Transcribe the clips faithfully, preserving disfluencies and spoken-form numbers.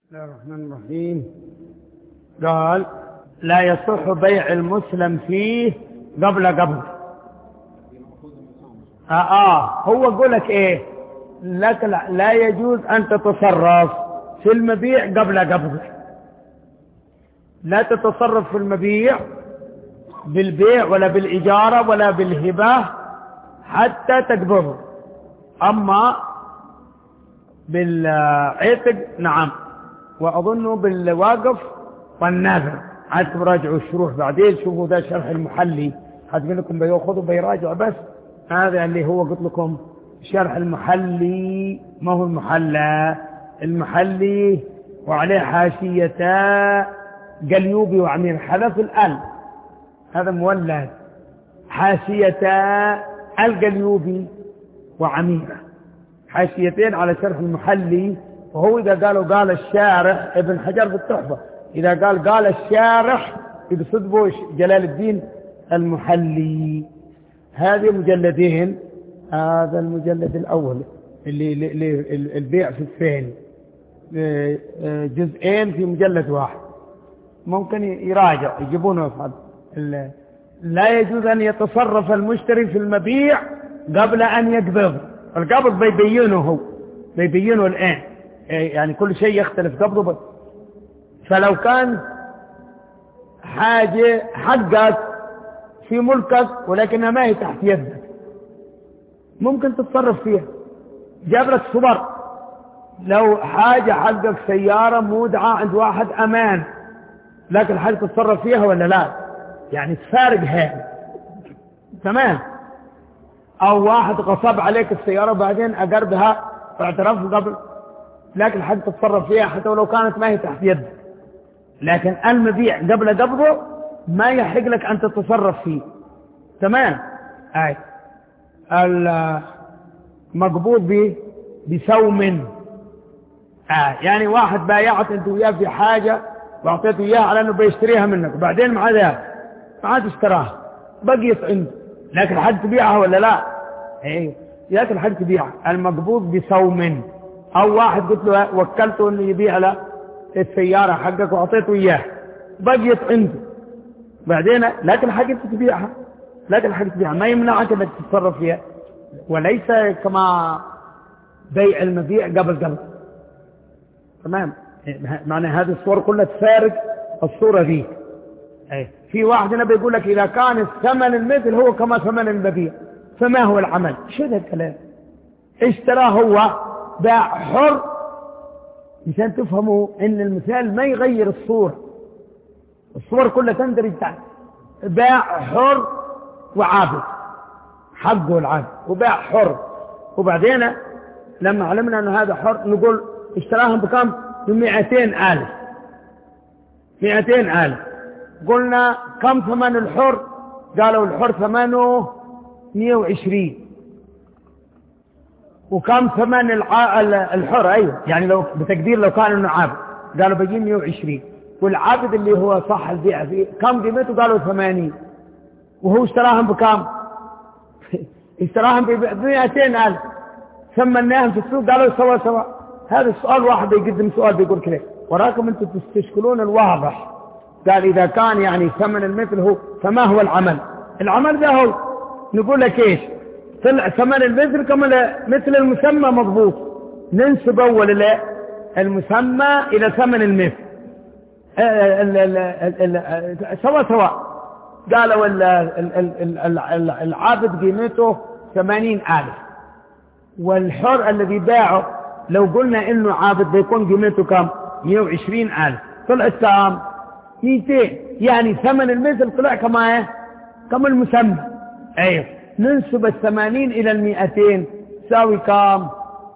بسم الله الرحمن الرحيم. قال لا يصح بيع المسلم فيه قبل قبض. آه, آه هو يقول لك إيه لك لا, لا يجوز أن تتصرف في المبيع قبل قبض. لا تتصرف في المبيع بالبيع ولا بالإجارة ولا بالهبة حتى تقبضه. أما بالعتق نعم، وأظنه بالواقف والناذر. عاد تراجعوا الشروح بعدين، شوفوا ذا شرح المحلي هتقول لكم بياخذوا بيراجعوا، بس هذا اللي هو قلت لكم شرح المحلي، ما هو المحلى، المحلي وعليه حاشية قليوبي وعمير حذف الآل، هذا مولد حاشية القليوبي وعميرة، حاشيتين على شرح المحلي. وهو إذا قالوا قال الشارح ابن حجر بالتحفة، إذا قال قال الشارح يقصد بوش جلال الدين المحلي. هذه مجلدين، هذا المجلد الأول اللي, اللي البيع في الثاني، جزئين في مجلد واحد، ممكن يراجع يجيبونه يفعل. لا يجوز أن يتصرف المشتري في المبيع قبل أن يقبض. القبض بيبينه هو بيبينه الآن، يعني كل شيء يختلف قبضه. فلو كان حاجة حقك في ملكك ولكنها ما هي تحت يدك، ممكن تتصرف فيها. جاب لك صبر، لو حاجة حقك سيارة مودعة عند واحد أمان، لكن حاجة تتصرف فيها ولا لا؟ يعني تفارق هذا تمام. أو واحد غصب عليك السيارة بعدين أقربها واعترف قبل، لكن حاجة تتصرف فيها حتى ولو كانت ما هي تحت يدك. لكن المبيع قبل قبضه ما يحق لك أن تتصرف فيه تمام. أي المقبوض به بسوم، آه يعني واحد بايعت انت وياه في حاجة واعطيته اياها على انه بيشتريها منك، وبعدين مع ذلك ما عاد اشتراها بقيت عنده، لكن حد تبيعها ولا لا؟ ايه لكن حد تبيعها. المقبوض بسوم، او واحد قلت له وكلته انه يبيع له السيارة حقك واعطيته اياها بقيت عنده بعدين، لكن حاجة تبيعها، لكن حاجة تبيعها ما يمنعك انك تتصرف فيها. وليس كما بيع المبيع قبل قبل تمام. معنى هذه الصور كلها تفارق الصورة دي. أي. في واحد هنا بيقول لك إذا كان الثمن المثل هو كما ثمن المبيع فما هو العمل؟ شو ذا الكلام؟ اشتراه هو باع حر، مشان تفهموا ان المثال ما يغير الصورة، الصور كلها تندرج تحت. باع حر وعابد، حقه العابد وباع حر، وبعدين لما علمنا أن هذا حر نقول اشتراهم بكم؟ بمئتين آلف. مئتين آلف. قلنا كم ثمن الحر؟ قالوا الحر ثمنه مئة وعشرين. وكم ثمن الع... الحر؟ أيوة يعني لو بتقدير لو كان انه عابد قالوا بيجي مئة وعشرين، والعابد اللي هو صح البيع فيه كم قيمته؟ قالوا ثمانين. وهو اشتراهم بكم؟ اشتراهم بمئتين ألف. ثمناهم في السوق قالوا سوا سوا. هذا السؤال واحد يقدم سؤال بيقول كده، وراكم انتم تستشكلون الواضح. قال إذا كان يعني ثمن المثل هو فما هو العمل؟ العمل ده هو نقول لك ايش؟ طلع ثمن المثل كما مثل المسمى مضبوط، ننسب اول المسمى الى ثمن المثل سوا سوا. قالوا العابد قيمته ثمانين ألف، والحر الذي باعه لو قلنا انه عابد بيكون قيمته كم؟ مئة وعشرين ألف. طلع كم؟ مئتين. يعني ثمن المثل طلع كما ايه؟ كما المسمى. ايوه ننسب الثمانين الى المئتين تساوي كم؟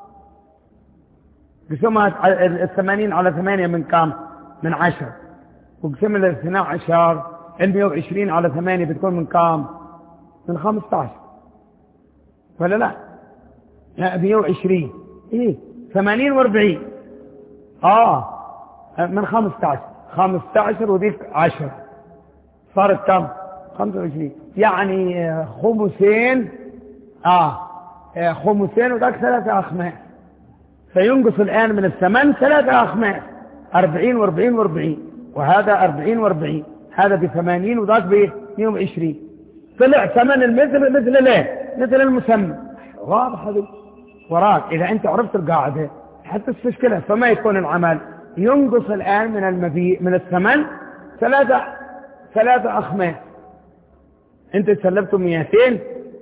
قسمها الثمانين على ثمانية من كم؟ من عشرة. وقسم الاثنى عشر المئة وعشرين على ثمانية بتكون من كم؟ من خمسة عشر ولا لا؟ لا مئة وعشرين. ايه ثمانين واربعين. اه من خمسة عشر خمسة عشر وذيك عشرة صارت كم؟ خمسة وعشرين. يعني خمسين. اه خمسين وذاك ثلاثة أخماس، فينقص الآن من الثمن ثلاثة أخماس. أربعين وأربعين وأربعين، وهذا أربعين وأربعين، هذا بثمانين وذاك بمئة وعشرين، طلع ثمن المثل مثل ليه مثل المسمى. واضح هذا وراك. إذا أنت عرفت القاعدة حتى تشكلها. فما يكون العمل ينقص الآن من المبيع من الثمن ثلاثة ثلاثة أخماس. أنت سلبته مئتين،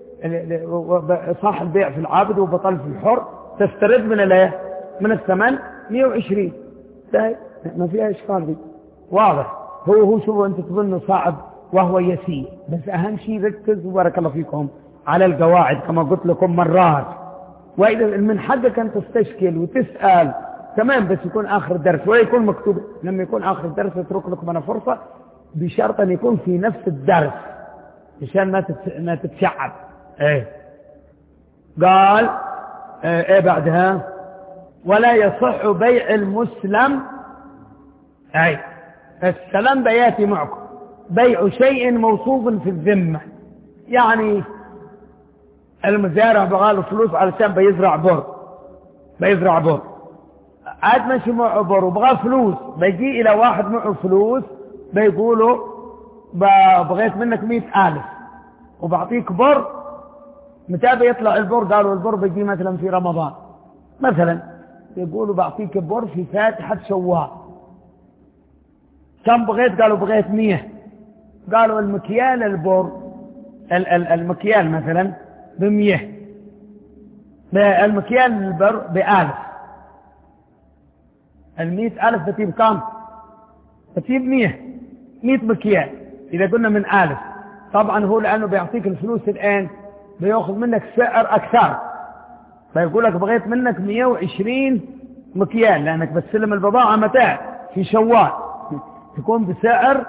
صاح البيع في العابد وبطل في الحر، تسترد من الايه من الثمن مئة وعشرين. ده ما فيها إشكال دي. واضح. هو هو شوفوا أنت تظن صعب وهو يسير، بس أهم شيء ركز وبارك الله فيكم على القواعد كما قلت لكم مرات. وإذا من حقك أن تستشكل وتسأل تمام، بس يكون آخر الدرس ويكون مكتوب. لما يكون آخر الدرس اترك لكم أنا فرصة بشرط أن يكون في نفس الدرس عشان ما ما تتشعب. ايه قال ايه, إيه بعدها ولا يصح بيع المسلم. اي السلام بياتي معكم بيع شيء موصوف في الذمة. يعني المزارع بغاله فلوس علشان بيزرع بر بيزرع بر عاد ماشي معه بر وبغى فلوس، بيجي الى واحد معه فلوس بيقوله بغيت منك مئة ألف وبعطيك بر. متى بيطلع البر؟ قالوا البر بيجي مثلا في رمضان مثلا، يقولوا بعطيك بر في فاتحة شوال. كم بغيت؟ قالوا بغيت مية. قالوا المكيال البر المكيال مثلا بمية، المكيال البر بألف. المئة ألف بتجيب كم؟ بتجيب مية مئة مكيال إذا قلنا من ألف. طبعا هو لأنه بيعطيك الفلوس الآن بيأخذ منك سعر أكثر، فيقول لك بغيت منك مئة وعشرين مكيال لأنك بتسلم البضاعة متى؟ في شوال، تكون بسعر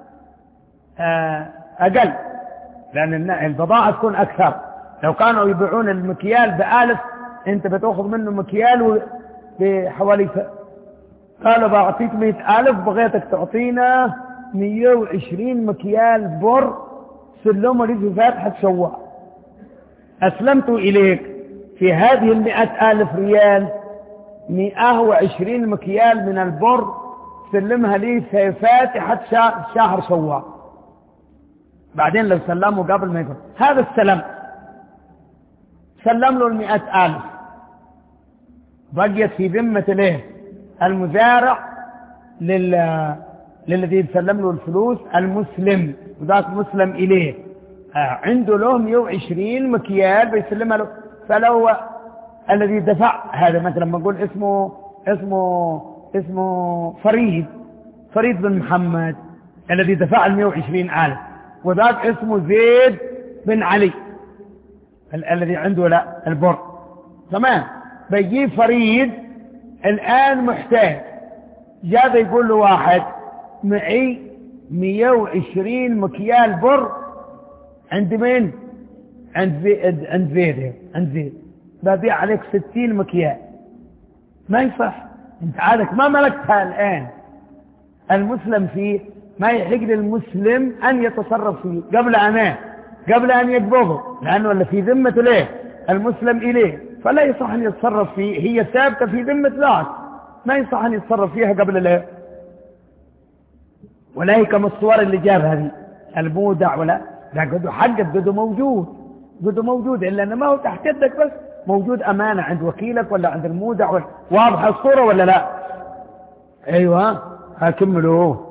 أقل لأن البضاعة تكون أكثر. لو كانوا يبيعون المكيال بألف أنت بتأخذ منه مكيال بحوالي ف... قالوا بعطيك مئة ألف بغيتك تعطينا مئة وعشرين مكيال بر سلموا لي في فاتحة شوال. أسلمت إليك في هذه المئة ألف ريال مئة وعشرين مكيال من البر سلمها لي في فاتحة شهر شوال. بعدين لو سلموا قبل ما يقول هذا السلام سلم له المئة ألف بقيت في ذمة له المزارع لل... للذي يسلم له الفلوس المسلم، وذاك مسلم إليه عنده له مئة وعشرين مكيال بيسلمها له. فلو الذي دفع هذا مثلا ما نقول اسمه اسمه اسمه فريد فريد بن محمد الذي دفع المئة وعشرين ألف، وذاك اسمه زيد بن علي ال الذي عنده لا البر تمام. بيجيب فريد الآن محتاج، جاء يقول له واحد معي مئة وعشرين مكيال بر عند مين؟ عند زيد عند زيد عند زيد ببيع عليك ستين مكيال. ما يصح، انت عادك ما ملكتها الآن. المسلم فيه ما يحق للمسلم أن يتصرف فيه قبل أن قبل أن يقبضه، لأنه اللي في ذمة ليه المسلم إليه، فلا يصح أن يتصرف فيه. هي ثابتة في ذمة ذاك، ما يصح أن يتصرف فيها قبل ليه. ولا هي كما الصور اللي جابها هذه المودع ولا لا قدو حقك قدو موجود قدو موجود إلا أنه ما هو تحت يدك، بس موجود أمانة عند وكيلك ولا عند المودع ولا. واضحة الصورة ولا لا؟ أيوة هكملوه.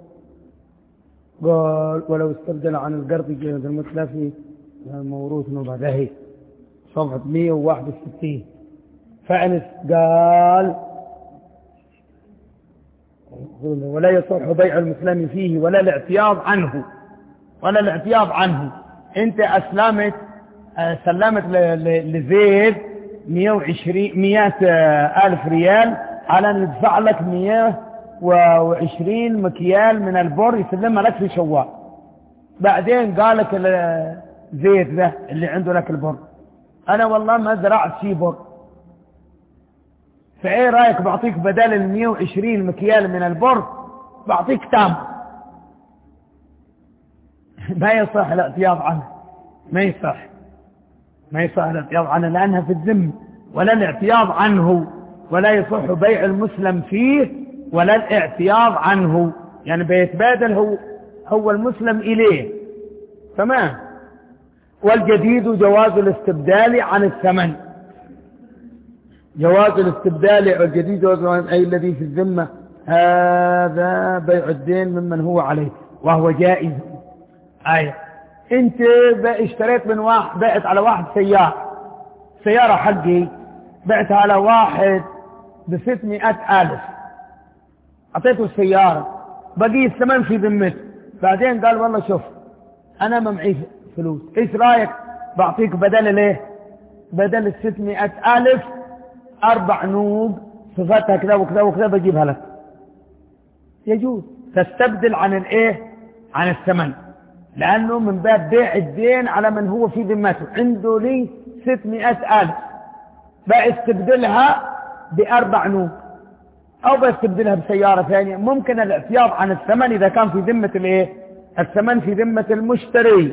قال ولو استرجل عن القرض جهد المتلفي موروث نوبة هي صفحة مئة وواحد وستين. فأنس قال ولا يصح بيع المسلم فيه ولا الاعتياض عنه ولا الاعتياض عنه. انت اسلمت سلمت لزيد مئة وعشرين مئة ألف ريال على ان يدفع لك مئة وعشرين مكيال من البر يسلمها لك في شوال. بعدين قال لك زيد ده اللي عنده لك البر انا والله ما زرعت شي بر، فايه رايك بعطيك بدل ال مئة وعشرين مكيال من البر بعطيك تام. ما يصح الاعتياض عنه، ما يصح ما يصح الاعتياض عنه لانها في الذم، ولا الاعتياض عنه. ولا يصح بيع المسلم فيه ولا الاعتياض عنه، يعني بيتبادل هو هو المسلم إليه. تمام. والجديد جواز الاستبدال عن الثمن. جواز الاستبدال والجديد جواز أي الذي في الذمة هذا بيع الدين ممن هو عليه وهو جائز. أي أنت اشتريت من واحد، بعت على واحد سيارة سيارة حقي، بعتها على واحد بستمائة ألف، أعطيته السيارة، بقي الثمن في ذمته. بعدين قال والله شوف أنا ما معي فلوس، إيش رأيك بعطيك بدل ليه بدل الستمائة ألف أربع نوب صفتها كذا وكذا وكذا بجيبها لك. يجوز تستبدل عن الإيه عن الثمن، لأنه من باب بيع الدين على من هو في ذمته. عنده لي ستمائة ألف، بستبدلها بأربع نوب أو بستبدلها بسيارة ثانية. ممكن الاعتياض عن الثمن إذا كان في ذمة الإيه الثمن في ذمة المشتري.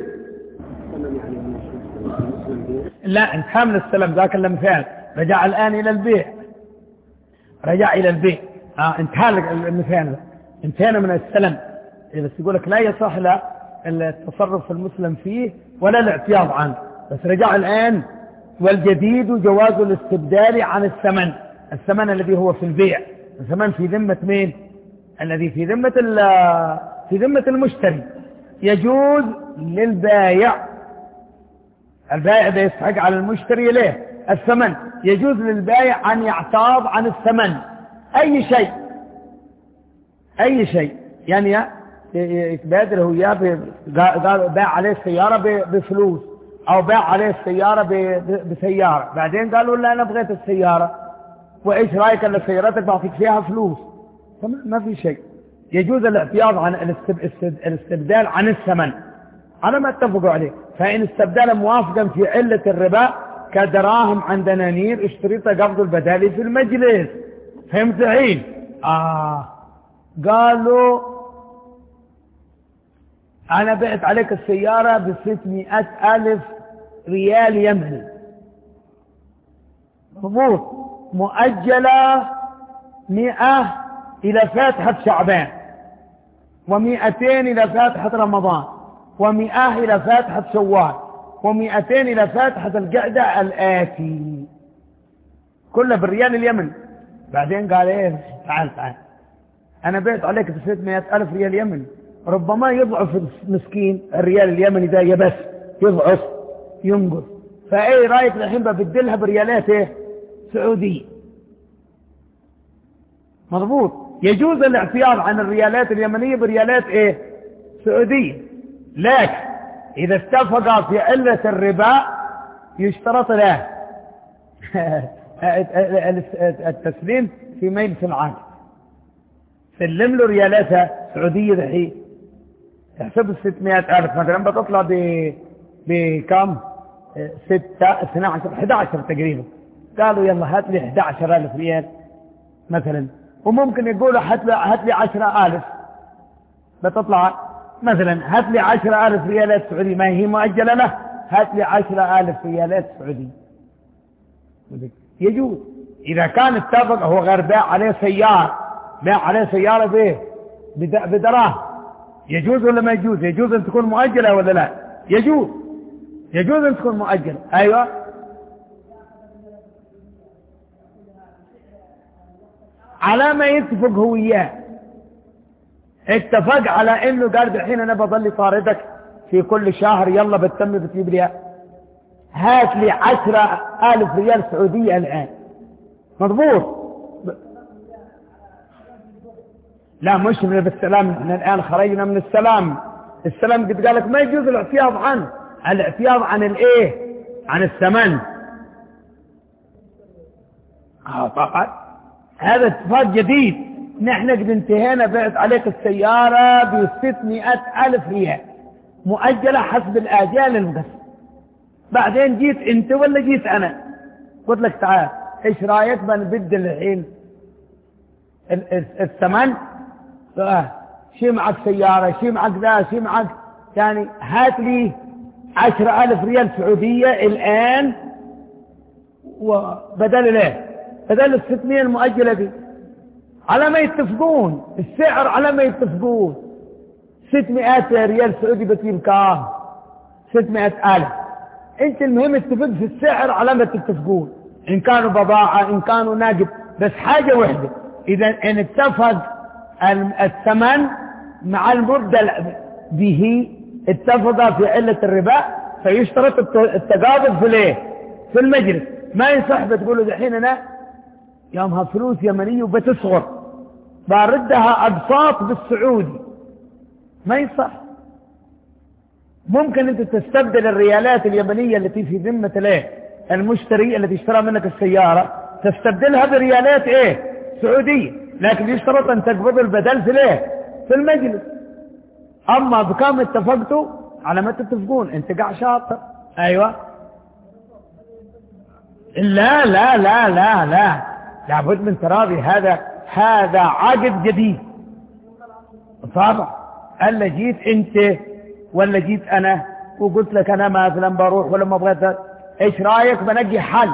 لا انتهى من السلم، ذاك المثال رجع الآن إلى البيع، رجع إلى البيع. آه انتهى المثال، انتهينا من السلم. بس يقول لك لا يصح لا التصرف المسلم فيه ولا الاعتياض عنه، بس رجع الآن. والجديد جواز الاستبدال عن الثمن، الثمن الذي هو في البيع، الثمن في ذمة مين؟ الذي في ذمة في ذمة المشتري. يجوز للبايع، البائع ده يستحق على المشتري ليه الثمن، يجوز للبائع أن يعتاض عن الثمن أي شيء أي شيء يعني يتبادل هو إياه، قال باع عليه السيارة بفلوس أو باع عليه السيارة بسيارة، بعدين قالوا لا أنا بغيت السيارة، وإيش رأيك أن سيارتك بعطيك فيها فلوس؟ ما في شيء. يجوز الاعتياض عن الاستبدال عن الثمن على ما اتفقوا عليه. فإن استبدال موافقا في علة الربا كدراهم عن دنانير اشتريت قبض البدالي في المجلس. فهمت الحين؟ آه قالوا أنا بعت عليك السيارة بستمائة ألف ريال يمني، مضبوط، مؤجلة مئة إلى فاتحة شعبان، ومئتين إلى فاتحة رمضان، ومئة إلى فاتحة شوال، ومئتين إلى فاتحة القعدة الآتي، كله بالريال اليمني. بعدين قال إيه تعال تعال أنا بعت عليك بستمائة ألف ريال يمني، ربما يضعف المسكين الريال اليمني ده يبس يضعف ينقص، فايه رايك الحين ببدلها بريالات ايه سعودية؟ مضبوط. يجوز الاعتياض عن الريالات اليمنية بريالات ايه سعودية، لكن اذا اتفقا في علة الربا يشترط له التسليم في ميل في العقد. سلم له ريالاتها سعودية الحين تحسب الستمائة ألف مثلا بتطلع ب بكم ستة اثنى عشر احد عشر تقريبا. قالوا يلا هات لي احد عشر ألف ريال مثلا، وممكن يقولوا هات لي هات لي عشرة ألف، بتطلع مثلا هات لي عشرة ألف ريالات سعودية، ما هي مؤجلة له، هات لي عشرة ألف ريالات سعودية. يجوز إذا كان اتفق. هو غير باع عليه سيارة، باع عليه سيارة بايه بدراهم، يجوز ولا ما يجوز؟ يجوز أن تكون مؤجلة ولا لا؟ يجوز يجوز أن تكون مؤجلة. أيوة على ما يتفق هو إياه. اتفق على إنه قال الحين أنا بظل طاردك في كل شهر، يلا بتتم بتجيب لي هات لي عشرة ألف ريال سعودية الآن، مضبوط. لا مش من بالسلام، احنا الآن خرجنا من السلام. السلام قد قالك ما يجوز الاعتياض عنه، الاعتياض عن الايه عن الثمن. اه طبعا هذا اتفاق جديد. نحن قد انتهينا بعت عليك السيارة بستمائة ألف ريال مؤجلة حسب الآجال المقسم، بعدين جيت انت ولا جيت انا قلت لك تعال ايش رايك بنبدل الحين الثمن، شي معك سيارة شي معك ذا شي معك يعني هات لي عشرة ألف ريال سعودية الآن، وبدل ليه بدل الستمية المؤجلة دي على ما يتفقون السعر، على ما يتفقون. ستمائة ريال سعودي بتجيب كام؟ ستمائة ألف. انت المهم اتفق في السعر على ما تتفقون، ان كانوا بضاعة ان كانوا ناقد. بس حاجة واحدة، اذا ان اتفق الثمن مع المبدل به اتفق في علة الربا، فيشترط التقابض في الايه؟ في المجلس. ما يصح بتقول له دحين انا يومها فلوس يمنية وبتصغر باردها اقساط بالسعودي، ما يصح. ممكن انت تستبدل الريالات اليمنية التي في ذمة الايه؟ المشتري الذي اشترى منك السيارة، تستبدلها بريالات ايه؟ سعودية، لكن يشترط ان تقبض البدل في الايه؟ في المجلس. اما بكم اتفقتوا على ما تتفقون، انت قاع شاطر. ايوه. لا لا لا لا لا لابد من تراضي. هذا هذا عقد جديد طبعا. الا جيت انت ولا جيت انا وقلت لك انا مثلا بروح ولا ما بغيت، ايش رايك بنجي حل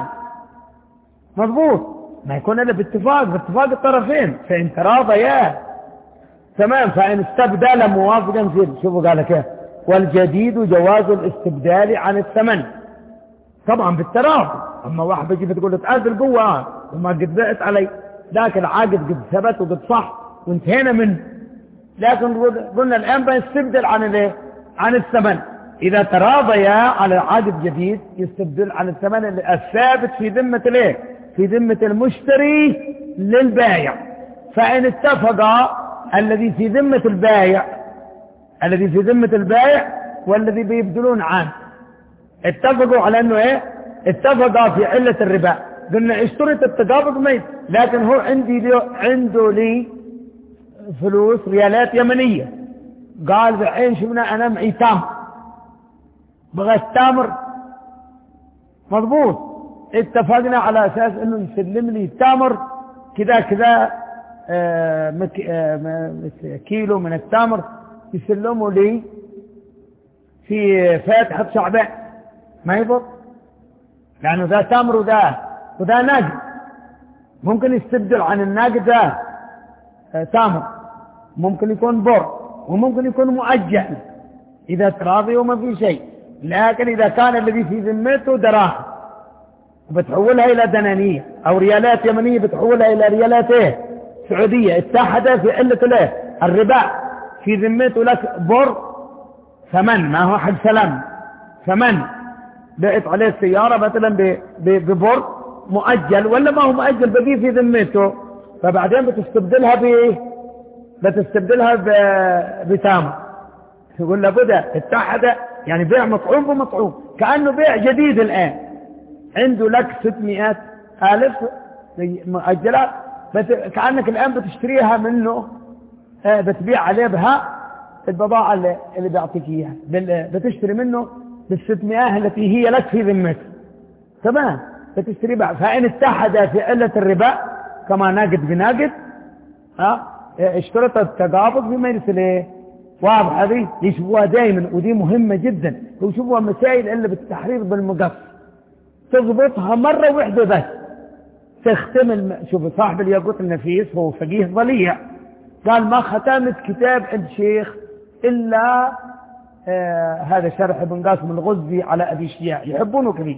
مضبوط، ما يكون الا باتفاق باتفاق الطرفين، فان تراضيا تمام. فان استبدل موافقا في، شوفوا قال كيف، والجديد جواز الاستبدال عن الثمن طبعا بالتراضي. اما واحد بيجي بتقول له تعال القوه وما قد بعت علي، ذاك العقد قد ثبت وقد صح وانتهينا منه. لكن قلنا الان بنستبدل عن الايه؟ عن الثمن. اذا تراضيا على عقد جديد يستبدل عن الثمن الثابت في ذمه الايه؟ في ذمه المشتري للبائع. فان اتفقا الذي في ذمه البائع الذي في ذمه البائع والذي بيبدلون عنه اتفقوا على انه ايه؟ اتفقا في علة الربا. قلنا اشترط التقابض ميت، لكن هو عندي لي عنده لي فلوس ريالات يمنية، قال بحين شفنا انا معي تامر، بغى التامر مضبوط. اتفقنا على اساس انه يسلم لي التامر كذا كذا آه مك آه كيلو من التامر يسلموا لي في فاتحة شعبان، ما يضر لأنه ذا تمر وذا وذا ناقد. ممكن يستبدل عن الناقد ذا تمر، ممكن يكون بر، وممكن يكون مؤجل إذا تراضي وما في شيء. لكن إذا كان الذي في ذمته دراهم بتحولها إلى دنانية أو ريالات يمنية بتحولها إلى ريالات إيه؟ سعودية، اتحد في علة الايه؟ الربا. في ذمته لك بر ثمن، ما هو حق سلام، ثمن بعت عليه السيارة مثلا ببر مؤجل ولا ما هو مؤجل بقي في ذمته، فبعدين بتستبدلها بايه؟ بتستبدلها بتامر. يقول لابد اتحد، يعني بيع مطعوم بمطعوم، كأنه بيع جديد الآن. عنده لك ستمائة ألف مؤجلات، كأنك الآن بتشتريها منه، بتبيع عليه بها البضاعة اللي, اللي بيعطيك إياها، بتشتري منه بالستمائة التي هي لك في ذمته، تمام، بتشتري بها. فإن اتحد في علة الربا كما ناقد بناقد، ها اشترط التقابض بما يرسل. واضح هذه يشوفوها دائما، ودي مهمة جدا، ويشوفوها مسائل إلا بالتحرير بالمقص، تضبطها مرة واحدة بس تختم الم... شوف صاحب الياقوت النفيس هو فقيه ضليع، قال ما ختمت كتاب عند شيخ إلا آه هذا شرح ابن قاسم الغزي على أبي شياع، يحبونه كثير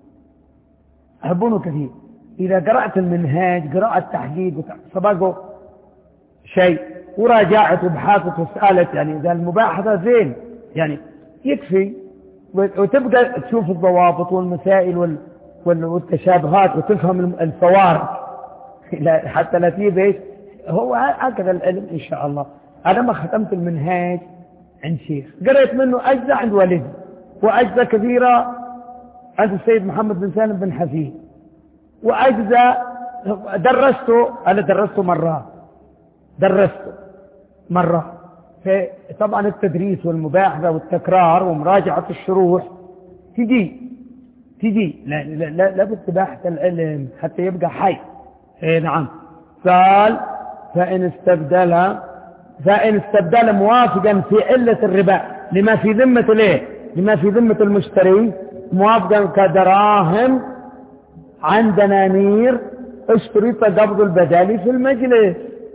يحبونه كثير. إذا قرأت المنهاج قراءة تحقيق سبقه شيء، وراجعت وبحاثت وسألت، يعني إذا المباحثة زين يعني يكفي، وتبقى تشوف الضوابط والمسائل وال... والتشابهات وتفهم الفوارق حتى لا تجيب ايش. هو هكذا العلم ان شاء الله. انا ما ختمت المنهاج عند شيخ، قريت منه اجزاء عند والدي واجزاء كثيره عند السيد محمد بن سالم بن حفيظ، واجزاء درسته انا درسته مرات درسته مرات. طبعا التدريس والمباحثه والتكرار ومراجعه الشروح تجي تجي لا لا لا لابد تباحث العلم حتى يبقى حي. اي نعم. قال فإن استبدلها فإن استبدل موافقا في علة الربا لما في ذمة الايه؟ لما في ذمة المشتري، موافقا كدراهم عن دنانير، اشترط قبض البدال في المجلس.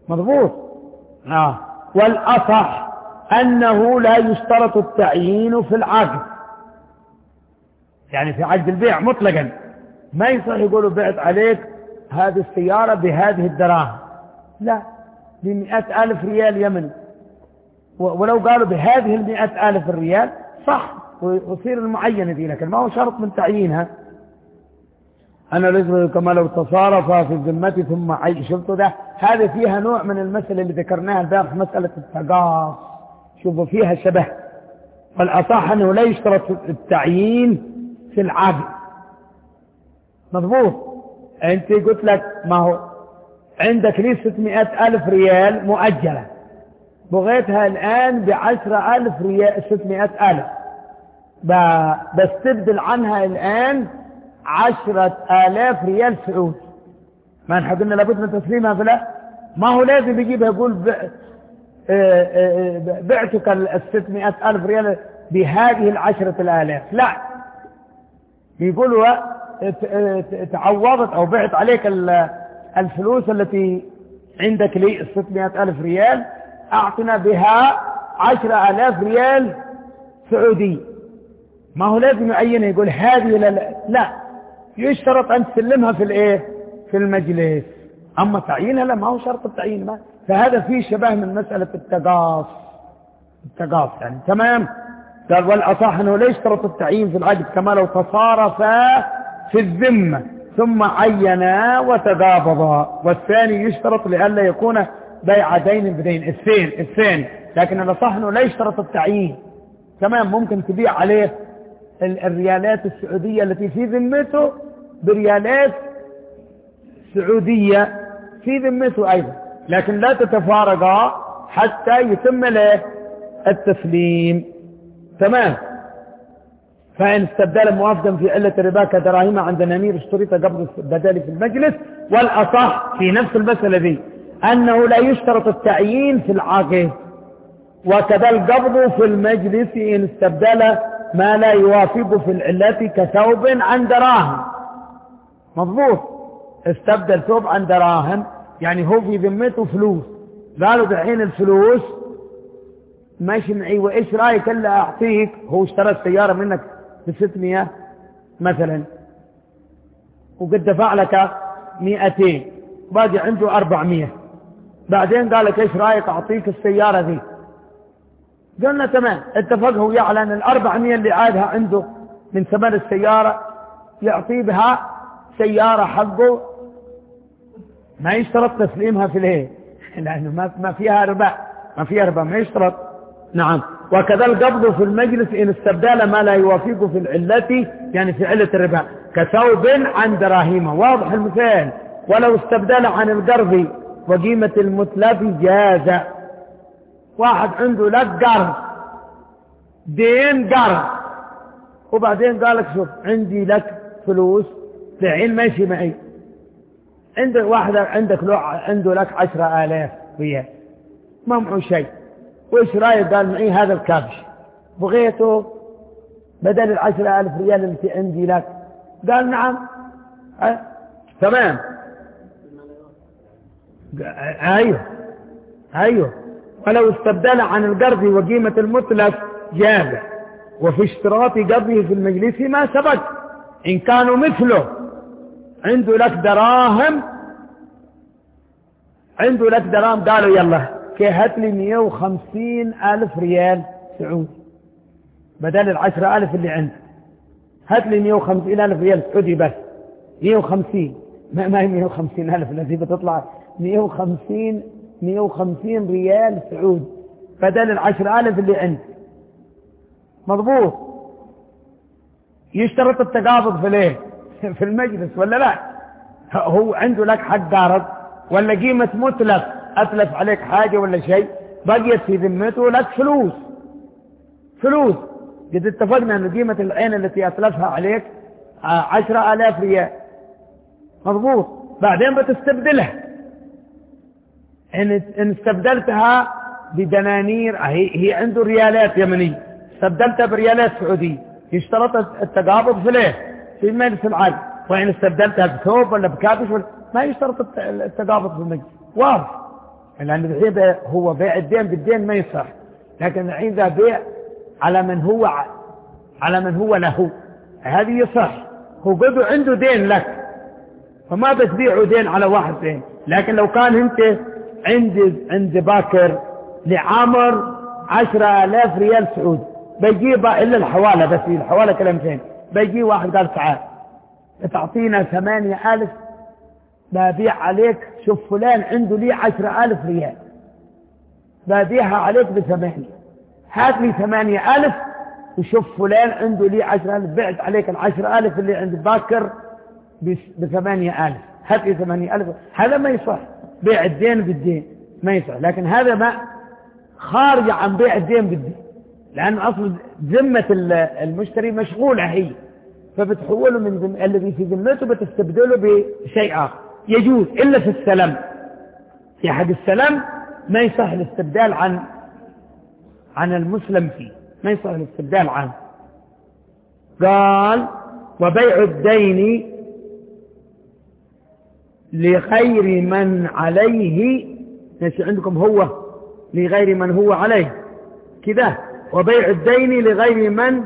مضبوط. آه. والأصح أنه لا يشترط التعيين في العقد، يعني في عقد البيع مطلقا ما يصح يقولوا بعت عليك هذه السيارة بهذه الدراهم، لا، بمئة ألف ريال يمني، ولو قالوا بهذه المئة ألف الريال صح ويصير المعينة دي، لكن ما هو شرط من تعيينها. أنا لازم كما لو تصارف في الذمة ثم عي شفتوا ده، هذا فيها نوع من المسألة اللي ذكرناها البارح، مسألة التقاص، شوفوا فيها شبه. والأصح أنه لا يشترط التعيين في العقد. مضبوط. أنت قلت لك ما هو عندك لي ستمائة ألف ريال مؤجلة، بغيتها الآن بعشرة ألف ريال، ستمائة ألف بستبدل عنها الآن عشرة آلاف ريال سعودي، ما نحن قلنا لابد من تسليمها فلا، ما هو لازم يجيبها يقول بعتك الستمائة ألف ريال بهذه العشرة الآلاف، لا، بيقولوا تعوضت أو بعت عليك الفلوس التي عندك لي الستمائة ألف ريال، أعطنا بها عشرة آلاف ريال سعودي. ما هو لازم يعينها يقول هذه لا, لا يشترط أن تسلمها في الإيه في المجلس، أما تعيينها لا، ما هو شرط التعيين. ما فهذا فيه شبه من مسألة التقاص، التقاص يعني تمام. قال والأصح أنه لا يشترط التعيين في العقد كما لو تصارفا في الذمة ثم عينا وتقابضا، والثاني يشترط لئلا يكون بيع دين بدين. الثاني الثاني لكن الأصح أنه لا يشترط التعيين. تمام، ممكن تبيع عليه الريالات السعودية التي في ذمته بريالات سعودية في ذمته أيضا، لكن لا تتفارقا حتى يتم له التسليم. تمام. فإن استبدل موافقا في علة الربا كدراهم عند نمير اشترط قبض البدل في المجلس. والأصح في نفس المسألة دي أنه لا يشترط التعيين في العقد، وكذا القبض في المجلس إن استبدل ما لا يوافق في العلة كثوب عن دراهم. مضبوط. استبدل ثوب عن دراهم، يعني هو في ذمته فلوس، قالوا دحين الفلوس ماشي معي، وإيش رأيك إلا أعطيك، هو اشترى السيارة منك بستمائة مثلا وقد دفع لك مئتين، باقي عنده أربعمائة، بعدين قال لك إيش رأيك أعطيك السيارة ذي، قلنا تمام، اتفقوا يعلن أن الأربعمائة اللي عادها عنده من ثمن السيارة يعطي بها سيارة حقه، ما يشترط تسليمها في الايه، لأنه ما فيها ربا، ما فيها ربا ما يشترط. نعم. وكذا القبض في المجلس إن استبدال ما لا يوافق في العلة، يعني في علة الربا كثوب عن دراهم. واضح المثال. ولو استبدل عن القرض وقيمة المتلف جاز. واحد عنده لك قرض، دين قرض، وبعدين قال لك شوف عندي لك فلوس الحين ماشي معي، عندك واحدة عندك عنده لك عشرة آلاف ريال ما معه شيء، وإيش رأيك؟ قال معي هذا الكابش، بغيته بدل العشرة ألف ريال التي عندي لك، قال نعم. أه؟ تمام. أيوه أيوه. ولو استبدل عن القرض وقيمة المتلف جاز، وفي اشتراط قبضه في المجلس ما سبق إن كانوا مثله، عنده لك دراهم، عنده لك دراهم، قالوا يلا كي هات لي مئة وخمسين ألف ريال سعودي بدل العشرة ألف اللي عندك، هات لي مئة وخمسين ألف ريال سعودي بس، مئة وخمسين، ما ما هي مئة وخمسين ألف التي بتطلع مئة وخمسين مئة وخمسين ريال سعودي بدل العشرة ألف اللي عندك. مضبوط. يشترط التقابض في الايه في المجلس ولا لا؟ هو عنده لك حق قارض ولا قيمة متلف، أتلف عليك حاجة ولا شيء، بقيت في ذمته لك فلوس، فلوس قد اتفقنا أن قيمة العين التي أتلفها عليك عشرة آلاف ريال. مضبوط. بعدين بتستبدلها، إن استبدلتها بدنانير، هي, هي عنده ريالات يمنية، استبدلتها بريالات سعودية، يشترط التقابض في ليه في مجلس العقد. وإن استبدلتها بثوب ولا بكابش ولا ما يشترط التقابض في المجلس. واضح. لأن الحين هو بيع الدين بالدين ما يصح، لكن الحين ذا بيع على من هو على من هو له، هذه يصح. هو قد عنده دين لك فما بتبيعه دين على واحد دين. لكن لو كان انت عند عند باكر لعمر عشرة آلاف ريال سعودي بيجيبها إلا الحوالة، بس الحوالة كلمتين. بيجي واحد قال تعال تعطينا ثمانية آلاف ببيع عليك، شوف فلان عنده لي عشرة آلاف ريال ببيعها عليك بثمانية، هات لي ثمانية آلاف وشوف فلان عنده لي عشرة آلاف، بعت عليك العشرة آلاف اللي عند باكر بثمانية آلاف، هات لي ثمانية آلاف. هذا ما يصح، بيع الدين بالدين ما يصح. لكن هذا ما خارج عن بيع الدين بالدين، لأن أصل ذمة المشتري مشغولة هي، فبتحوله من ذم... الذي في ذمته بتستبدله بشيء آخر. يجوز إلا في السلم، في حق السلم ما يصح الاستبدال عن عن المسلم فيه، ما يصح الاستبدال عنه. قال وبيع الدين لغير من عليه، ايش عندكم هو لغير من هو عليه كده، وبيع الدين لغير من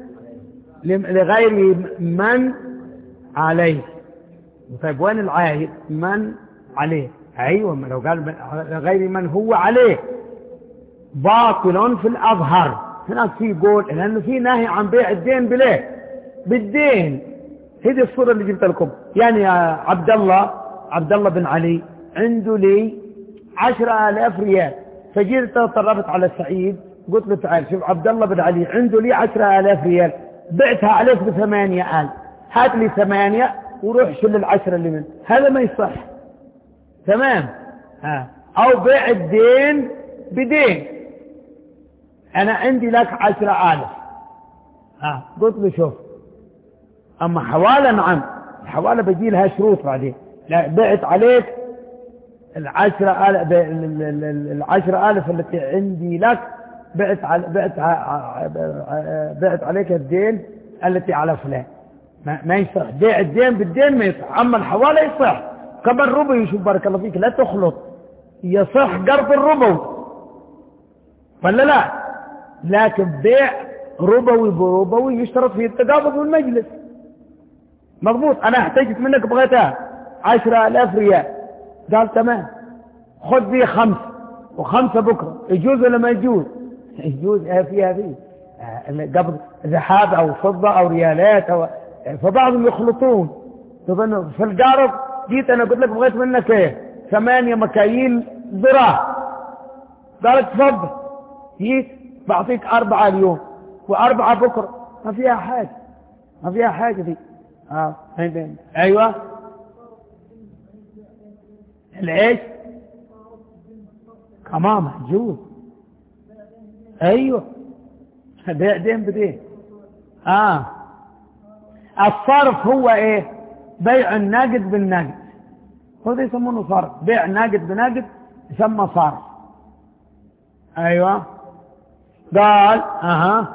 لغير من عليه. طيب وين العايد من عليه؟ ايوه، ما لو قال لغير من هو عليه باطل في الأظهر. هناك في قول لأنه في نهي عن بيع الدين بليه بالدين. هذه الصورة اللي جبت لكم. يعني يا عبد الله عبد الله بن علي عنده لي عشرة آلاف ريال، فجيت تطرفت على سعيد قلت له تعال شوف عبد الله بن علي عنده لي عشرة آلاف ريال، بعتها عليك بثمانية آلاف، هات لي ثمانية وروح شل العشرة اللي منه. هذا ما يصح. تمام. ها. أو بيع الدين بدين، أنا عندي لك عشرة آلاف، ها قلت له شوف أما حوالة نعم، الحوالة بجي لها شروط بعدين. لا بعت عليك العشرة آلاف، العشرة آلاف التي عندي لك بعت على بعت بعت عليك الدين التي على فلان. ما, ما يصح بيع الدين بالدين ما يصح. أما الحوالة يصح. كمان ربو، يشوف بارك الله فيك لا تخلط، يصح قرض الربو ولا لا؟ لكن بيع ربوي بربوي يشترط فيه التقابض والمجلس. مضبوط. أنا احتجت منك بغيتها عشرة آلاف ريال، قال تمام خذ بي خمس وخمسة بكرة، يجوز ولا ما يجوز؟ يجوز. فيها فيه قبض ذهب أو فضة أو ريالات أو، فبعضهم يخلطون تظنوا في القارب. جيت أنا قلت لك بغيت منك ايه ثمانية مكاييل ذرة، قالت تفضل، جيت بعطيك أربعة اليوم وأربعة بكرة، ما فيها حاجة، ما فيها حاجة دي. آه. أيوة العيش كمان محجوز. أيوة بيع دين بدين. آه. الصرف هو إيه؟ بيع الناقد بالناقد، هذا يسمونه صرف. بيع ناقد بناقد يسمى صرف. أيوة. قال أها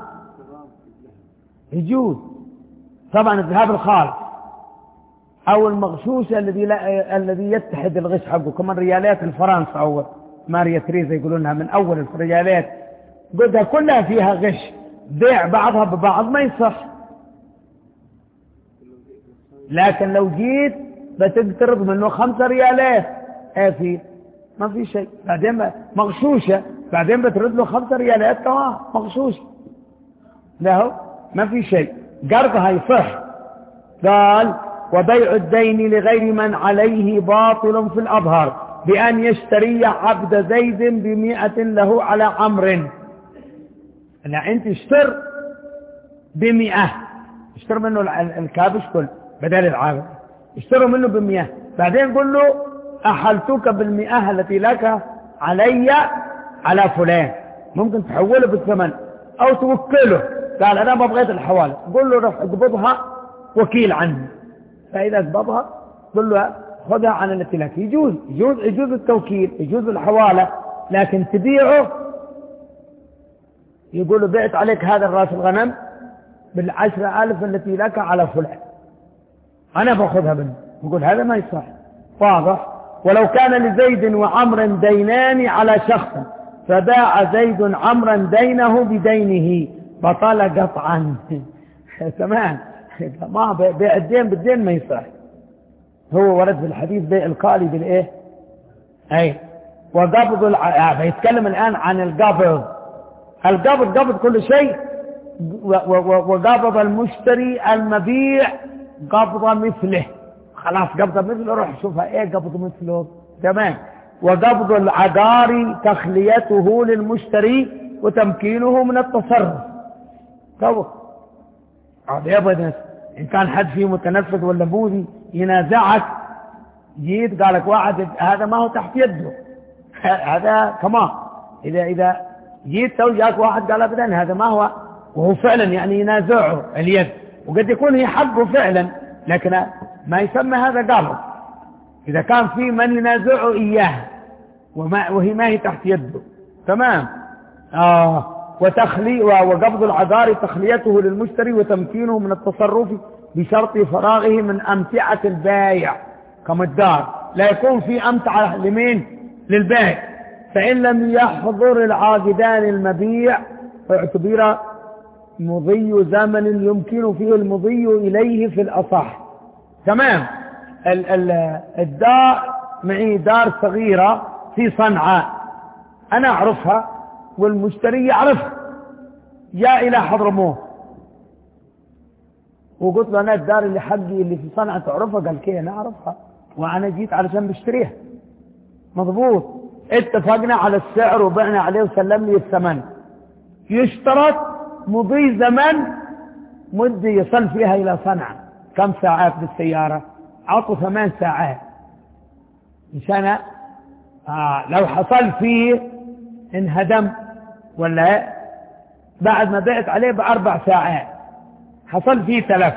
يجوز طبعا الذهاب الخالص أو المغشوش الذي لا الذي يتحد الغش حقه، كمان ريالات الفرنسا أو ماريا تريزا يقولونها من أول الريالات قدها كلها فيها غش، بيع بعضها ببعض ما يصح. لكن لو جيت بتقترض منه خمسة ريالات آفي ما في شيء، بعدين مغشوشة بعدين بترد له خمسة ريالات كمان مغشوشة، له ما في شيء، قرضها يصح. قال وبيع الدين لغير من عليه باطل في الأظهر بأن يشتري عبد زيد بمئة له على عمر. لا أنت اشتر بمئة، اشتر منه الكابش كل بدل العابد، اشتروا منه بمئة، بعدين قل له أحلتك بالمئة التي لك علي على فلان، ممكن تحوله بالثمن أو توكله. قال أنا ما بغيت الحوالة، قل له رح اقبضها وكيل عنه، فإذا اقبضها قل له خذها عن التي لك. يجوز يجوز يجوز التوكيل، يجوز الحوالة، لكن تبيعه يقول له بعت عليك هذا الراس الغنم بالعشرة ألف التي لك على فلان، أنا بأخذها منه، يقول هذا ما يصح. واضح. ولو كان لزيد وعمر دينان على شخص فباع زيد عمرا دينه بدينه بطل قطعا. تمام. ما بيع الدين بالدين ما يصح. هو ورد في الحديث بيع القالي بالايه؟ اي وقبض الع... بيتكلم الان عن القبض. القبض قبض كل شيء، وقبض المشتري المبيع قبض مثله. خلاص قبض مثله، روح شوفها ايه قبض مثله. تمام. وقبض العقار تخليته للمشتري وتمكينه من التصرف. قبض هذا ابدا. ان كان حد فيه متنفذ ولا بوذي ينازعك، جيت قالك واحد هذا ما هو تحت يده، هذا كمان اذا اذا جيت تو جاك واحد قال ابدا هذا ما هو، وهو فعلا يعني ينازعه اليد، وقد يكون هي حقه فعلا، لكن ما يسمى هذا قبض اذا كان في من ينازعه اياه وما وهي ما هي تحت يده. تمام. آه وتخلي وقبض العقار تخليته للمشتري وتمكينه من التصرف بشرط فراغه من أمتعة البائع، كما الدار لا يكون في أمتعة لمين؟ للبائع. فإن لم يحضر العاقدان المبيع اعتبر مضي زمن يمكن فيه المضي إليه في الأصح. تمام. ال ال الدار معي دار صغيرة في صنعاء أنا أعرفها والمشتري يعرفها، جاء إلى حضرموت وقلت له أنا الدار اللي حقي اللي في صنعاء تعرفها؟ قال كي أنا أعرفها وأنا جيت علشان بشتريها. مضبوط. اتفقنا على السعر وبعنا عليه وسلم لي الثمن. يشترط مضي زمن مدة يصل فيها إلى صنعاء. كم ساعات بالسيارة؟ عطوا ثمان ساعات مشان آه لو حصل فيه انهدم ولا بعد ما بعت عليه بأربع ساعات حصل فيه تلف،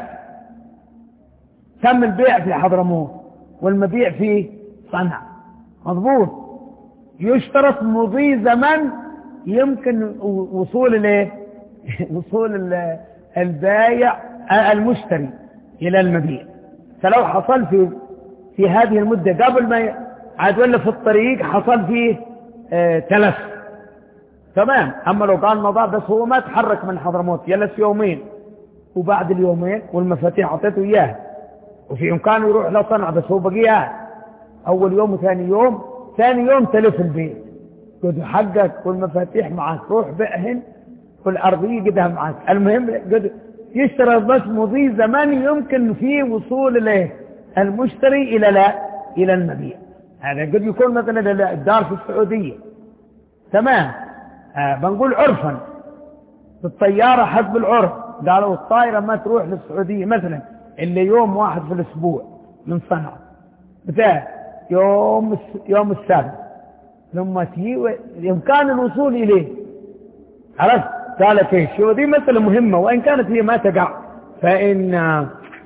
تم البيع في حضرموت والمبيع في صنعاء. مضبوط. يشترط مضي زمن يمكن وصول الايه وصول البايع المشتري الى المبيع. فلو حصل في في هذه المدة قبل ما عاد ولا في الطريق حصل فيه اه تلف. تمام. اما لو كان مضى بس هو ما تحرك من حضرموت، جلس يومين وبعد اليومين والمفاتيح اعطيته اياه وفي امكانه يروح لصنعاء بس هو بقي اول يوم وثاني يوم، ثاني يوم تلف البيت، قد حقك والمفاتيح معك، روح بئهن والارضيه قدها معك. المهم قد يشترى بس مضي زمان يمكن فيه وصول له المشتري الى لا الى المبيع. هذا قد يكون مثلا الدار في السعوديه. تمام. آه بنقول عرفا بالطياره حسب العرف، قالوا الطائره ما تروح للسعوديه مثلا الا يوم واحد في الاسبوع من صنعاء بتاع يوم يوم السبت، لما تجي بإمكان الوصول إليه. عرفت؟ قال كيف شو دي مسألة مهمة وإن كانت هي ما تقع. فإن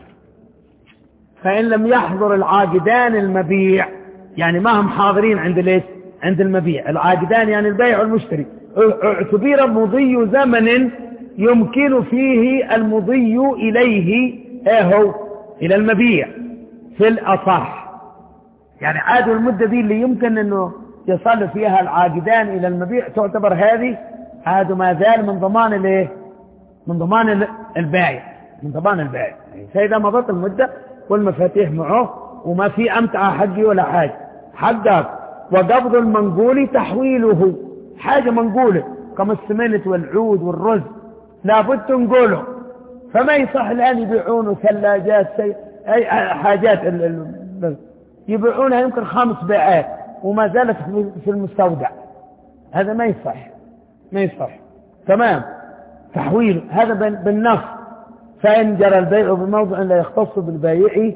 فإن لم يحضر العاقدان المبيع، يعني ما هم حاضرين عند ليش؟ عند المبيع. العاقدان يعني البيع والمشتري، اعتبر مضي زمن يمكن فيه المضي إليه اهو إلى المبيع في الأصح. يعني عادوا المدة دي اللي يمكن انه يصل فيها العاقدان الى المبيع تعتبر هذه عادوا ما زال من ضمان الايه؟ من ضمان البائع، من ضمان البائع. فاذا مضت المدة والمفاتيح معه وما في امتعة حقي ولا حاجة حقك. وقبض المنقول تحويله، حاجة منقولة كما السمنت والعود والرز لابد تنقوله، فما يصح الان يبيعونه ثلاجات اي حاجات يبيعونها يمكن خمس بيعات وما زالت في المستودع. هذا ما يصح، ما يصح. تمام. تحويل هذا بالنص. فإن جرى البيع بموضع لا يختص بالبائع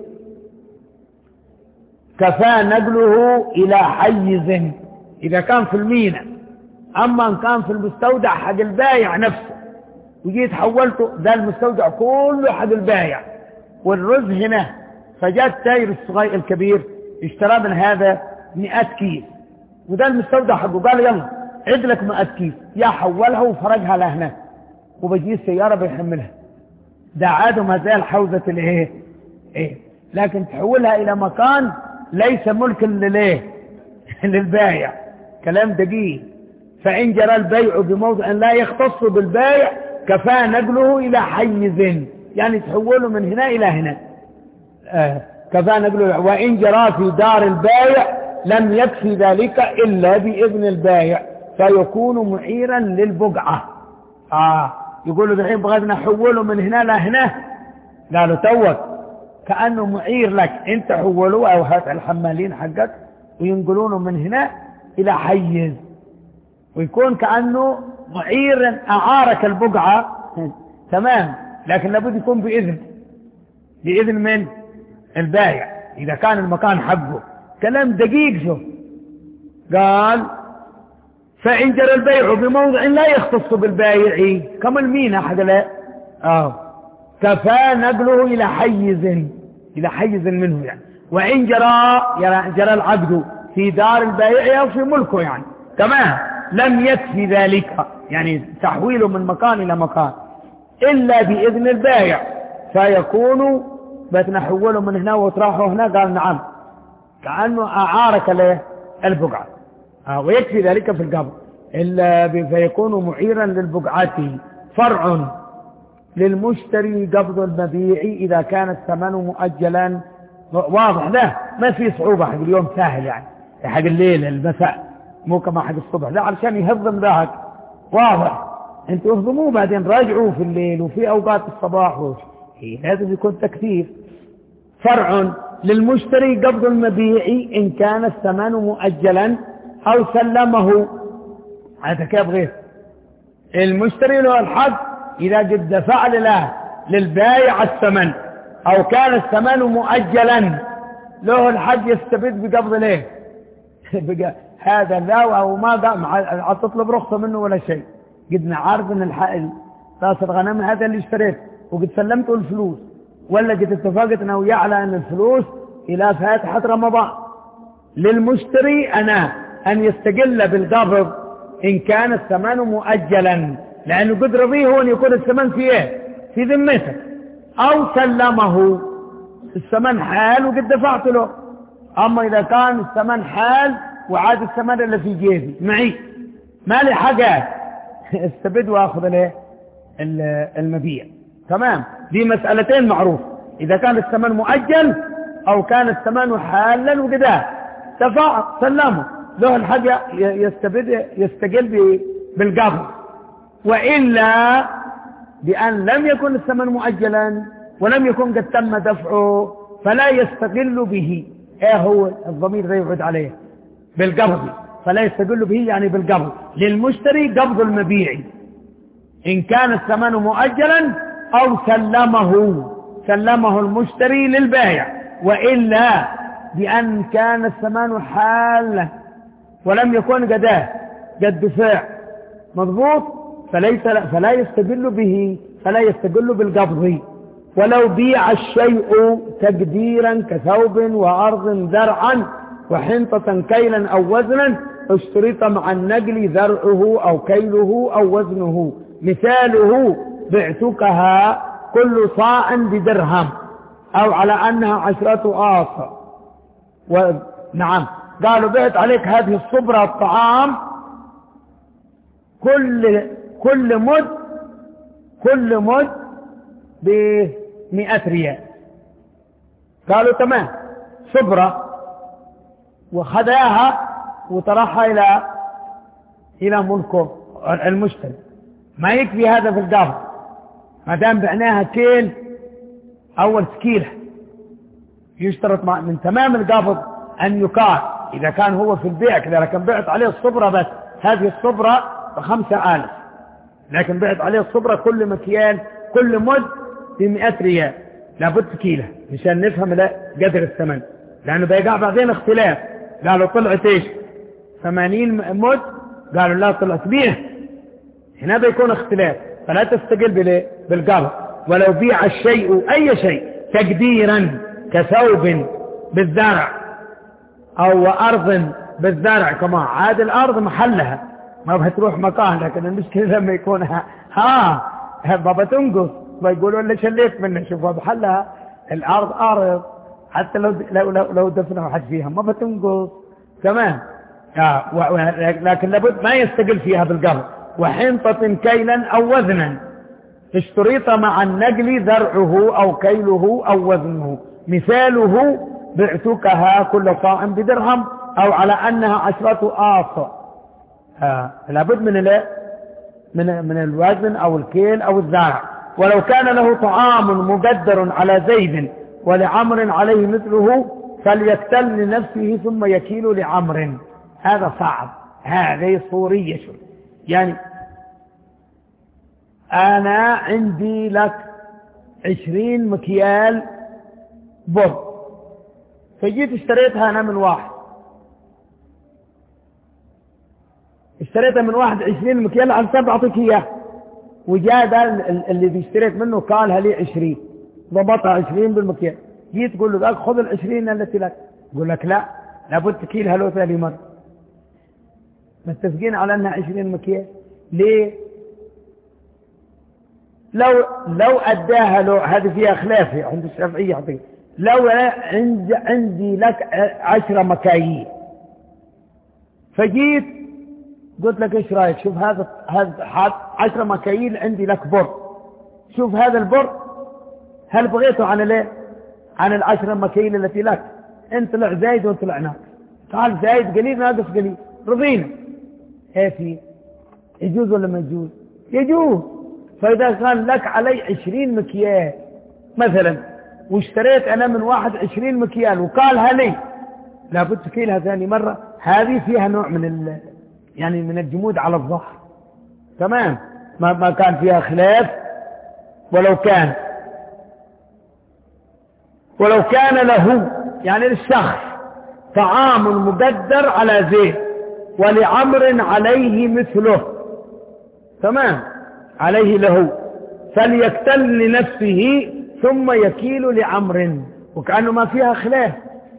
كفى نقله إلى حيز إذا كان في المينا. أما إن كان في المستودع حق البائع نفسه وجيت حولته ده المستودع كله حق البائع والرز هنا، فجاء التاجر الصغير الكبير اشترى من هذا مئة كيس وده المستودع حقه، قال يلا عد لك مئة كيس، يا حولها وفرجها لهنا وبجي السيارة بيحملها. ده عاده ما زال حوزة الايه ايه، لكن تحولها الى مكان ليس ملك لليه للبايع، كلام دقيق. فإن جرى البيع بموضع لا يختص بالبايع كفى نقله إلى حيز، يعني تحوله من هنا إلى هنا. آه كفى نقله. وإن جرى في دار البايع لم يكفي ذلك إلا بإذن البايع فيكون معيرا للبقعة. آه يقولوا الحين بغينا نحوله من هنا لهنا، قالوا توك كأنه معير لك، انت حولوه او هات الحمالين حقك وينقلونه من هنا الى حيز، ويكون كأنه معير اعارك البقعة تمام، لكن لابد يكون بإذن بإذن من البايع اذا كان المكان حقه. كلام دقيق. شو قال؟ فإن جرى البيع بموضع لا يختص بالبايع كما المينا حق لا اه كفى نقله إلى حيز إلى حيز منه يعني. وإن جرى جرى العقد في دار البائع أو في ملكه يعني تمام، لم يكفي ذلك يعني تحويله من مكان إلى مكان إلا بإذن البائع فيكون بتنحوله من هنا وتراحه هنا. قال نعم كأنه أعارك له البقعة آه ويكفي ذلك في القبض إلا فيكون معيرا للبقعة. فرع للمشتري قبض المبيع إذا كان الثمن مؤجلا. واضح له ما في صعوبة حق اليوم سهل يعني حق الليل المساء مو كما حق الصبح، لا علشان يهضم ذاك واضح. انتوا اهضموه بعدين راجعوه في الليل وفي أوقات الصباح لازم يكون تكثير. فرع للمشتري قبض المبيع إن كان الثمن مؤجلا أو سلمه. هذا كيف غير المشتري له الحق إذا قد دفع له للبايع الثمن أو كان الثمن مؤجلا له الحق يستبد بقبض ليه هذا لا أو ما قام تطلب رخصة منه ولا شيء. قد نعرف أن الحق راس الغنم هذا اللي اشتريت وقد سلمته الفلوس، ولا قد اتفقت أنه يعلى أن الفلوس إلى فاتحة رمضان. للمشتري أنا أن يستقل بالقبض إن كان الثمن مؤجلا، لأنه قد رضيه هو أن يكون الثمن في إيه؟ في ذمتك، أو سلمه الثمن حال وقد دفعت له. أما إذا كان الثمن حال وعاد الثمن اللي في جيبي معي ما لي حاجة استبد وأخذ له المبيع تمام. دي مسألتين معروف، إذا كان الثمن مؤجل أو كان الثمن حالا وقد دفع سلمه له الحاجة يستبد يستقل بالقبض. وإلا بأن لم يكن الثمن مؤجلا ولم يكن قد تم دفعه فلا يستقل به. ايه هو الضمير ذا يعود عليه بالقبض، فلا يستقل به يعني بالقبض. للمشتري قبض المبيع إن كان الثمن مؤجلا أو سلمه سلمه المشتري للبائع. وإلا بأن كان الثمن حالا ولم يكن قد قد دفع مضبوط فليس فلا يستقل به فلا يستقل بالقبض. ولو بيع الشيء تقديرا كثوب وأرض زرعا وحنطة كيلا أو وزنا اشترط مع النقل ذرعه أو كيله أو وزنه. مثاله بعتكها كل صاع بدرهم أو على أنها عشرة آص. ونعم قالوا بعت عليك هذه الصبرة الطعام كل كل مد كل مد بمئة ريال. قالوا تمام صبرة وخذاها وطرحها إلى إلى ملكه المشتري. ما يكفي هذا في القبض ما دام بعناها كيل أول سكيلة. يشترط من تمام القبض أن يقال إذا كان هو في البيع كذا، لكن بعت عليه الصبرة بس هذه الصبرة بخمسة آلاف، لكن بعت عليه الصبرة كل مكيال كل مد بمئة ريال لابد سكيلة مشان نفهم لا قدر الثمن، لأنه بيقع بعدين اختلاف. قالوا طلعت ايش ثمانين مد، قالوا لا طلعت مئة، هنا بيكون اختلاف فلا تستقل بالقبض. ولو بيع الشيء أي شيء تقديرا كثوب بالزرع أو أرض بالزرع كما عاد الأرض محلها ما بتروح مكان، لكن المشكلة لما يكون ها, ها بابا تنقص بيقولوا اللي شليت منه شوفوا بحلها الأرض أرض حتى لو لو لو, لو دفنها حد فيها ما بتنقص كمان. آه لكن لابد ما يستقل فيها بالقبض. وحنطة كيلا أو وزنا اشترط مع النقل ذرعه أو كيله أو وزنه. مثاله بعتكها كل صاع بدرهم أو على أنها عشرة آص. آه لابد من من من الوزن أو الكيل أو الذرع. ولو كان له طعام مقدر على زيد ولعمر عليه مثله فليكتل لنفسه ثم يكيل لعمر. هذا صعب، هذه صورية شو يعني. أنا عندي لك عشرين مكيال بر، فجيت اشتريتها أنا من واحد، اشتريتها من واحد عشرين مكيال عن سبع أعطيك إياه، وجاء ده اللي اشتريت منه قالها لي عشرين، ضبطها عشرين بالمكيال. جيت تقول له ذاك خذ العشرين التي لك، يقول لك لا لابد تكيلها له ثاني مرة. متفقين على أنها عشرين مكيال. ليه؟ لو لو أداها له، هذه فيها خلاف عند الشافعية يعطيك. لو عندي عندي لك عشرة مكاييل، فجيت قلت لك ايش رايك؟ شوف هذا هذا عشرة مكاييل عندي لك بر، شوف هذا البر هل بغيته عن الايه؟ عن العشرة مكاييل التي لك. انت طلع زايد وانت طلع ناقص، قال زايد قليل ناقص قليل، رضينا. ايه في يجوز ولا ما يجوز؟ يجوز. فاذا كان لك علي عشرين مكيال مثلا، واشتريت انا من واحد عشرين مكيال وقالها لي، لابد تكيلها ثاني مرة. هذه فيها نوع من ال يعني من الجمود على الظهر. تمام، ما ما كان فيها خلاف. ولو كان ولو كان له يعني للشخص طعام مقدر على زيت ولعمر عليه مثله، تمام، عليه له، فليكتل لنفسه ثم يكيل لعمر، وكأنه ما فيها خلاف.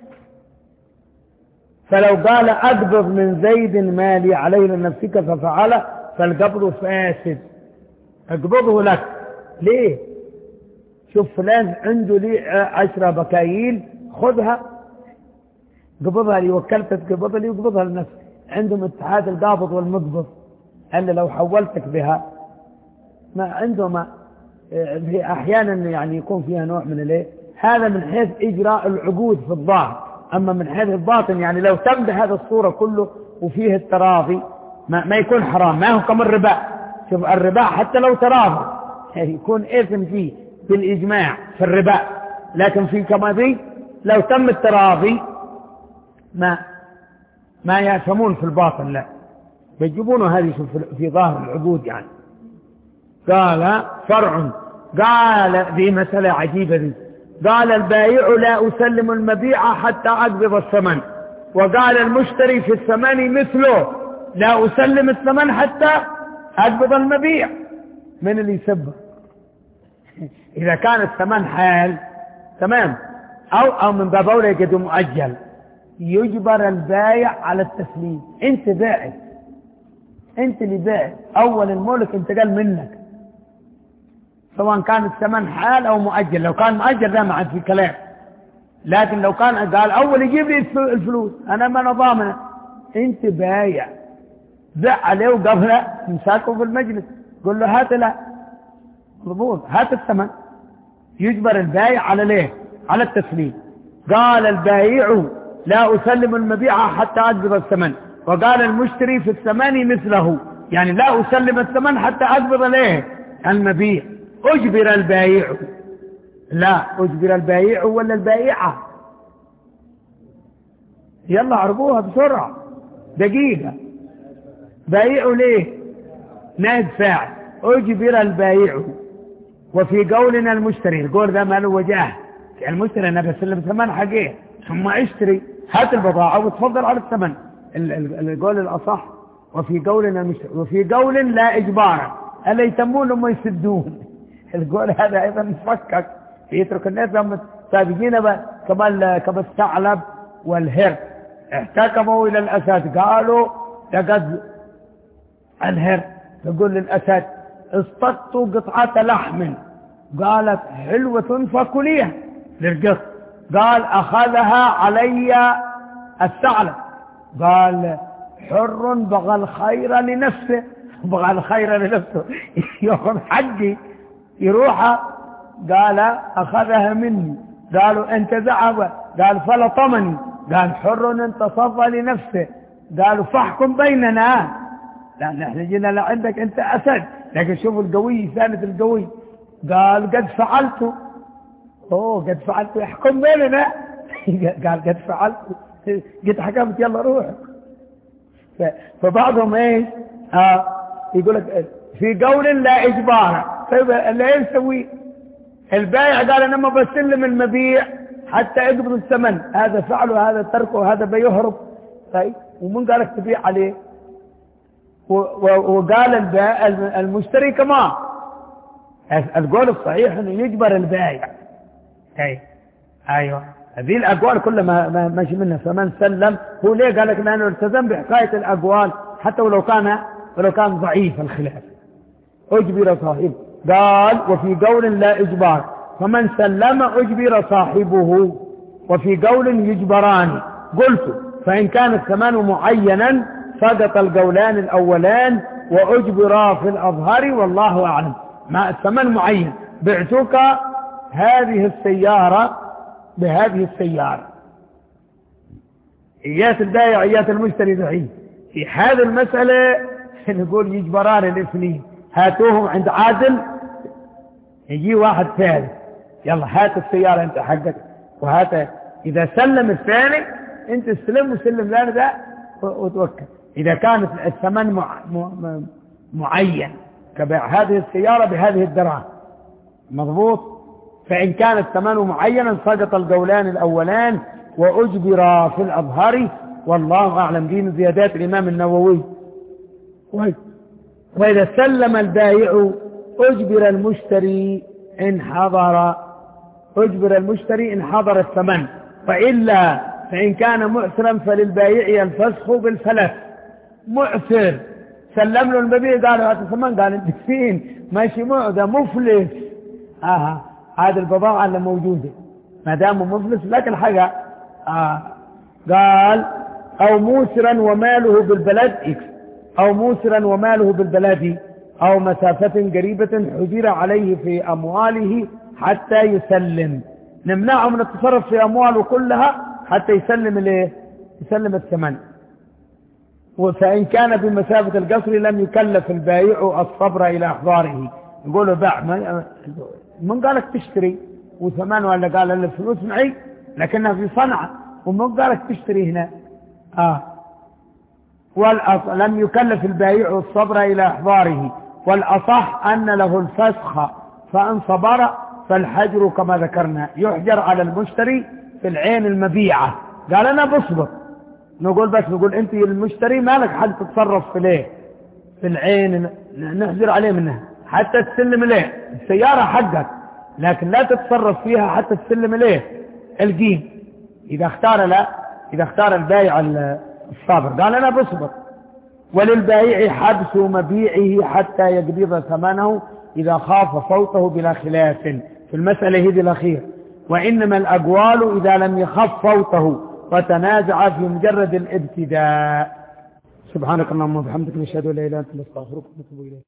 فلو قال أقبض من زيد مالي عليه لنفسك ففعله فالقبض فاسد، اقبضه لك. ليه؟ شوف فلان عنده لي عشرة بكاييل، خذها قبضها لي، وكلتك قبضها لي وقبضها لنفسك. عندهم اتحاد القابض والمقبض، أن لو حولتك بها ما عندهم أحيانا يعني يكون فيها نوع من الايه، هذا من حيث إجراء العقود في الظاهر. أما من حيث الباطن يعني لو تم بهذا الصورة كله وفيه التراضي ما, ما يكون حرام، ما هو كما الربا. شوف الربا حتى لو تراضي يكون إثم فيه بالإجماع في الربا، لكن في كما ذي لو تم التراضي ما ما يأثمون في الباطن، لا بيجيبونه. هذه شوف في ظاهر العقود يعني. قال فرع، قال ذي مسألة عجيبة ذي، قال البائع لا أسلم المبيع حتى أقبض الثمن، وقال المشتري في الثمن مثله لا أسلم الثمن حتى أقبض المبيع. من اللي يسبب؟ إذا كان الثمن حال تمام، أو أو من باب أولى يجد مؤجل، يجبر البائع على التسليم. أنت بائع، أنت اللي بائع، أول الملك انتقل منك، سواء كان الثمن حال أو مؤجل. لو كان مؤجل لا ما عاد في كلام، لكن لو كان قال أول يجيب لي الفلوس أنا ما أنا ضامنه، أنت بايع، بيع عليه وقبله مساكه في المجلس، قل له هات، لا مضبوط، هات الثمن. يجبر البايع على ليه؟ على التسليم. قال البايع لا أسلم المبيع حتى أقبض الثمن، وقال المشتري في الثمن مثله، يعني لا أسلم الثمن حتى أقبض ليه المبيع. أجبر البائع، لا أجبر البائع ولا البائعة؟ يلا عربوها بسرعة، دقيقة. بائع ليه؟ نائب فاعل. أجبر البائع. وفي قولنا المشتري، القول ذا ما له وجاه، المشتري أنا بسلم ثمن حقيه ثم اشتري، هات البضاعة وتفضل على الثمن، القول الأصح. وفي قولنا المشتري، وفي قول لا إجبار، ألا يتمون لما يسدون. القول هذا أيضا مفكك، يترك الناس لما سابقين كما كما الثعلب والهر احتكموا إلى الأسد، قالوا لقد الهر تقول للأسد اصطدت قطعة لحم، قالت حلوة فكليها للقط، قال أخذها علي الثعلب. قال حر بغى الخير لنفسه، بغى الخير لنفسه يأخذ حقي يروح. قال أخذها مني. قالوا أنت ذهب. قال فلطمني. قال حر انتصف لنفسه. قالوا فاحكم بيننا. لا نحن جينا لعندك أنت أسد، لكن شوفوا القوي ثالث القوي. قال قد فعلت. أوه قد فعلت يحكم بيننا. قال قد فعلت قد حكمت يلا روح. فبعضهم ايش آه يقول لك في قول لا إجبار. طيب اللي يسوي البائع قال أنا ما بسلم المبيع حتى يقبض الثمن، هذا فعله هذا تركه هذا بيهرب. طيب ومن قالك تبيع عليه؟ وقال المشتري كمان القول الصحيح انه يجبر البائع. اي ايوه هذه الاقوال كلها ما ماشي منها. فمن سلم هو ليه قال لك لانه التزم بحكايه الاقوال حتى ولو كان ولو كان ضعيف الخلاف اجبر صاحبه. قال وفي قول لا اجبار فمن سلم اجبر صاحبه، وفي قول يجبران. قلت فان كان الثمن معينا سقط القولان الاولان واجبرا في الاظهر والله اعلم. ما الثمن معين، بعتك هذه السيارة بهذه السيارة، إيات البائع إيات المشتري دحين في هذه المسألة نقول يجبران الاثنين. هاتوهم عند عادل، يجي واحد ثالث يلا هات السيارة انت حقك وهات. إذا سلم الثاني انت استلم وسلم لنا ده وتوكل. إذا كانت الثمن مع... م... معين كبيع هذه السيارة بهذه الدراهم مضبوط. فإن كان الثمن معينا سقط القولان الأولان وأجبر في الأظهر والله أعلم. دي من زيادات الإمام النووي. وإذا سلم البائع أجبر المشتري إن حضر أجبر المشتري إن حضر الثمن، وإلا فإن كان معسرا فللبائع الفسخ بالفلس. معسر سلم له المبيع قال له الثمن، قال انت فين ماشي معده مفلس. آه هذه البضاعة اللي موجودة ما دام مفلس لك الحاجة. آه قال أو موسرا وماله بالبلد أو موسرا وماله بالبلد أو مسافة قريبة حجر عليه في أمواله حتى يسلم. نمنعه من التصرف في أمواله كلها حتى يسلم الايه؟ يسلم الثمن. فإن كان بمسافة القصر لم يكلف البائع الصبر إلى أحضاره. يقول له باع من قالك تشتري وثمان ولا قال الفلوس معي لكنها في صنعة، ومن قالك تشتري هنا. آه والأص... لم يكلف البائع الصبر إلى أحضاره. والأصح أن له الفسخ، فإن صبر فالحجر كما ذكرنا يحجر على المشتري في العين المبيعة. قال أنا بصبر، نقول بس نقول أنت المشتري مالك حد تتصرف في ليه في العين، نحجر عليه منها حتى تسلم ليه السيارة حقك، لكن لا تتصرف فيها حتى تسلم ليه القيم. إذا اختار لا إذا اختار البائع الصابر قال أنا بصبر. وللبائع حبس مبيعه حتى يقبض ثمنه إذا خاف فوته بلا خلاف في المسألة هذه الأخيرة. وإنما الأقوال إذا لم يخف فوته وتنازع في مجرد الابتداء. سبحانك اللهم وبحمدك نشهد أن لا إله إلا أنت نستغفرك ونتوب إليك.